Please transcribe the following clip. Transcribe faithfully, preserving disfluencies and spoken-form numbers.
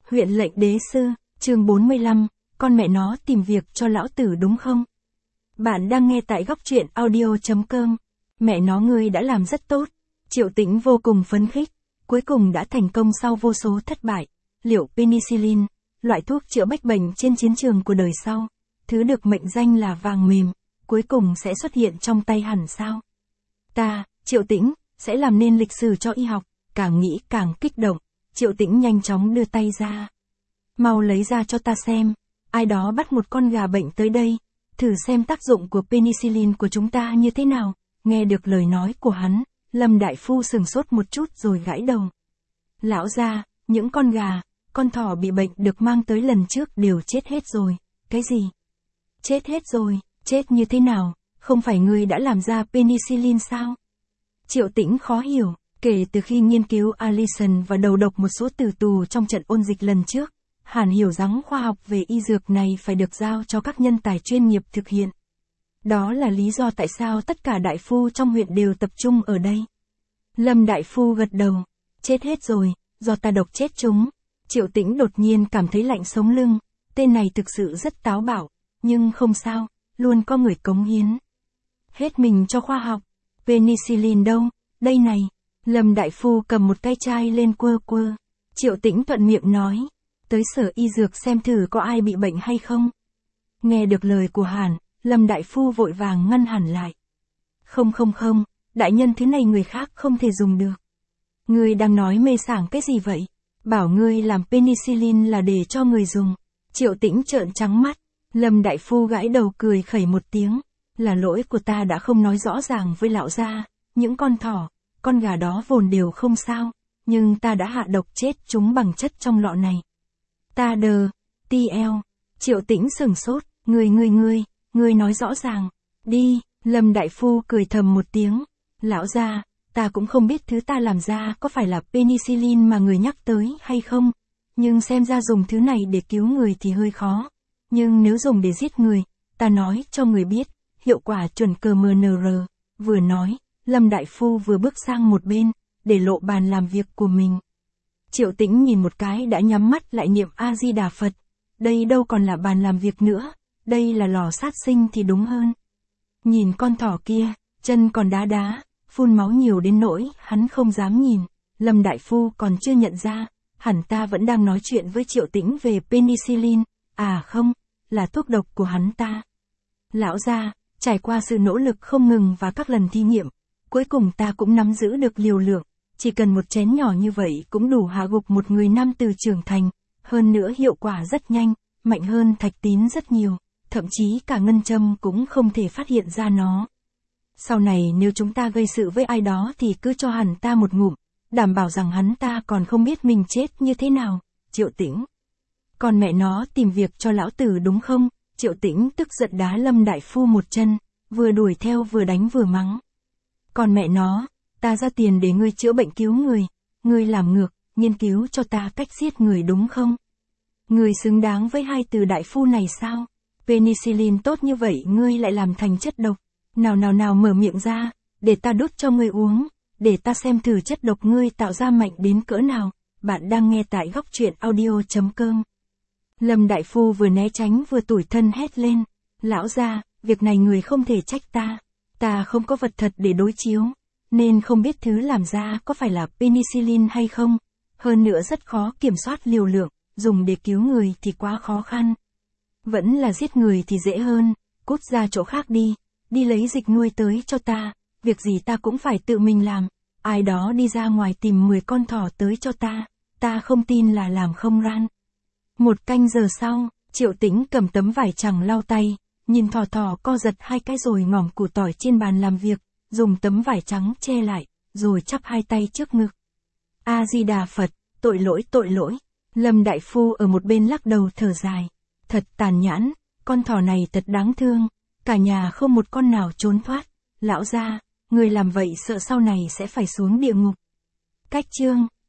Huyện lệnh đế sư, chương bốn mươi lăm, con mẹ nó tìm việc cho lão tử đúng không? Bạn đang nghe tại góc truyện audio chấm com. Mẹ nó ngươi đã làm rất tốt. Triệu Tĩnh vô cùng phấn khích, cuối cùng đã thành công sau vô số thất bại. Liệu penicillin, loại thuốc chữa bách bệnh trên chiến trường của đời sau, thứ được mệnh danh là vàng mềm, cuối cùng sẽ xuất hiện trong tay hẳn sao? Ta, Triệu Tĩnh, sẽ làm nên lịch sử cho y học. Càng nghĩ càng kích động, Triệu Tĩnh nhanh chóng đưa tay ra. Mau lấy ra cho ta xem, ai đó bắt một con gà bệnh tới đây, thử xem tác dụng của penicillin của chúng ta như thế nào. Nghe được lời nói của hắn, Lâm Đại Phu sừng sốt một chút rồi gãi đầu. Lão gia, những con gà, con thỏ bị bệnh được mang tới lần trước đều chết hết rồi. Cái gì? Chết hết rồi, chết như thế nào? Không phải ngươi đã làm ra penicillin sao? Triệu Tĩnh khó hiểu, kể từ khi nghiên cứu Allison và đầu độc một số tử tù trong trận ôn dịch lần trước, hẳn hiểu rằng khoa học về y dược này phải được giao cho các nhân tài chuyên nghiệp thực hiện. Đó là lý do tại sao tất cả đại phu trong huyện đều tập trung ở đây. Lâm Đại Phu gật đầu, chết hết rồi, do ta độc chết chúng. Triệu Tĩnh đột nhiên cảm thấy lạnh sống lưng, tên này thực sự rất táo bạo, nhưng không sao, luôn có người cống hiến hết mình cho khoa học. Penicillin đâu, đây này. Lâm Đại Phu cầm một cái chai lên quơ quơ. Triệu Tĩnh thuận miệng nói, tới sở y dược xem thử có ai bị bệnh hay không. Nghe được lời của Hàn, Lâm Đại Phu vội vàng ngăn Hàn lại. Không không không, đại nhân thứ này người khác không thể dùng được. Ngươi đang nói mê sảng cái gì vậy? Bảo ngươi làm penicillin là để cho người dùng. Triệu Tĩnh trợn trắng mắt. Lâm Đại Phu gãi đầu cười khẩy một tiếng. Là lỗi của ta đã không nói rõ ràng với lão gia, những con thỏ, con gà đó vốn đều không sao, nhưng ta đã hạ độc chết chúng bằng chất trong lọ này. Ta đờ, ti eo. Triệu Tĩnh sừng sốt, ngươi ngươi ngươi, ngươi nói rõ ràng. Đi, Lâm Đại Phu cười thầm một tiếng. Lão gia, ta cũng không biết thứ ta làm ra có phải là penicillin mà người nhắc tới hay không, nhưng xem ra dùng thứ này để cứu người thì hơi khó. Nhưng nếu dùng để giết người, ta nói cho người biết, hiệu quả chuẩn cờ mờ nờ rờ. Vừa nói, Lâm Đại Phu vừa bước sang một bên, để lộ bàn làm việc của mình. Triệu Tĩnh nhìn một cái đã nhắm mắt lại niệm A-di-đà Phật. Đây đâu còn là bàn làm việc nữa, đây là lò sát sinh thì đúng hơn. Nhìn con thỏ kia, chân còn đá đá, phun máu nhiều đến nỗi hắn không dám nhìn. Lâm Đại Phu còn chưa nhận ra, hẳn ta vẫn đang nói chuyện với Triệu Tĩnh về penicillin. À không, là thuốc độc của hắn ta. Lão gia, trải qua sự nỗ lực không ngừng và các lần thí nghiệm, cuối cùng ta cũng nắm giữ được liều lượng, chỉ cần một chén nhỏ như vậy cũng đủ hạ gục một người nam từ trưởng thành, hơn nữa hiệu quả rất nhanh, mạnh hơn thạch tín rất nhiều, thậm chí cả ngân châm cũng không thể phát hiện ra nó. Sau này nếu chúng ta gây sự với ai đó thì cứ cho hắn ta một ngụm, đảm bảo rằng hắn ta còn không biết mình chết như thế nào. Triệu Tĩnh, còn mẹ nó tìm việc cho lão tử đúng không? Triệu Tĩnh tức giận đá Lâm Đại Phu một chân, vừa đuổi theo vừa đánh vừa mắng. Còn mẹ nó, ta ra tiền để ngươi chữa bệnh cứu người, ngươi làm ngược, nghiên cứu cho ta cách giết người đúng không? Ngươi xứng đáng với hai từ đại phu này sao? Penicillin tốt như vậy ngươi lại làm thành chất độc. Nào nào nào mở miệng ra, để ta đút cho ngươi uống, để ta xem thử chất độc ngươi tạo ra mạnh đến cỡ nào. Bạn đang nghe tại góc truyện audio chấm com. Lâm Đại Phu vừa né tránh vừa tủi thân hét lên. Lão gia, việc này người không thể trách ta. Ta không có vật thật để đối chiếu, nên không biết thứ làm ra có phải là penicillin hay không. Hơn nữa rất khó kiểm soát liều lượng, dùng để cứu người thì quá khó khăn. Vẫn là giết người thì dễ hơn, cút ra chỗ khác đi, đi lấy dịch nuôi tới cho ta, việc gì ta cũng phải tự mình làm. Ai đó đi ra ngoài tìm mười con thỏ tới cho ta, ta không tin là làm không ran. Một canh giờ sau, Triệu Tĩnh cầm tấm vải trắng lau tay, nhìn thỏ thỏ co giật hai cái rồi ngỏm củ tỏi trên bàn làm việc, dùng tấm vải trắng che lại, rồi chắp hai tay trước ngực. A-di-đà Phật, tội lỗi tội lỗi. Lâm Đại Phu ở một bên lắc đầu thở dài. Thật tàn nhẫn, con thỏ này thật đáng thương, cả nhà không một con nào trốn thoát. Lão gia, người làm vậy sợ sau này sẽ phải xuống địa ngục. Cách chương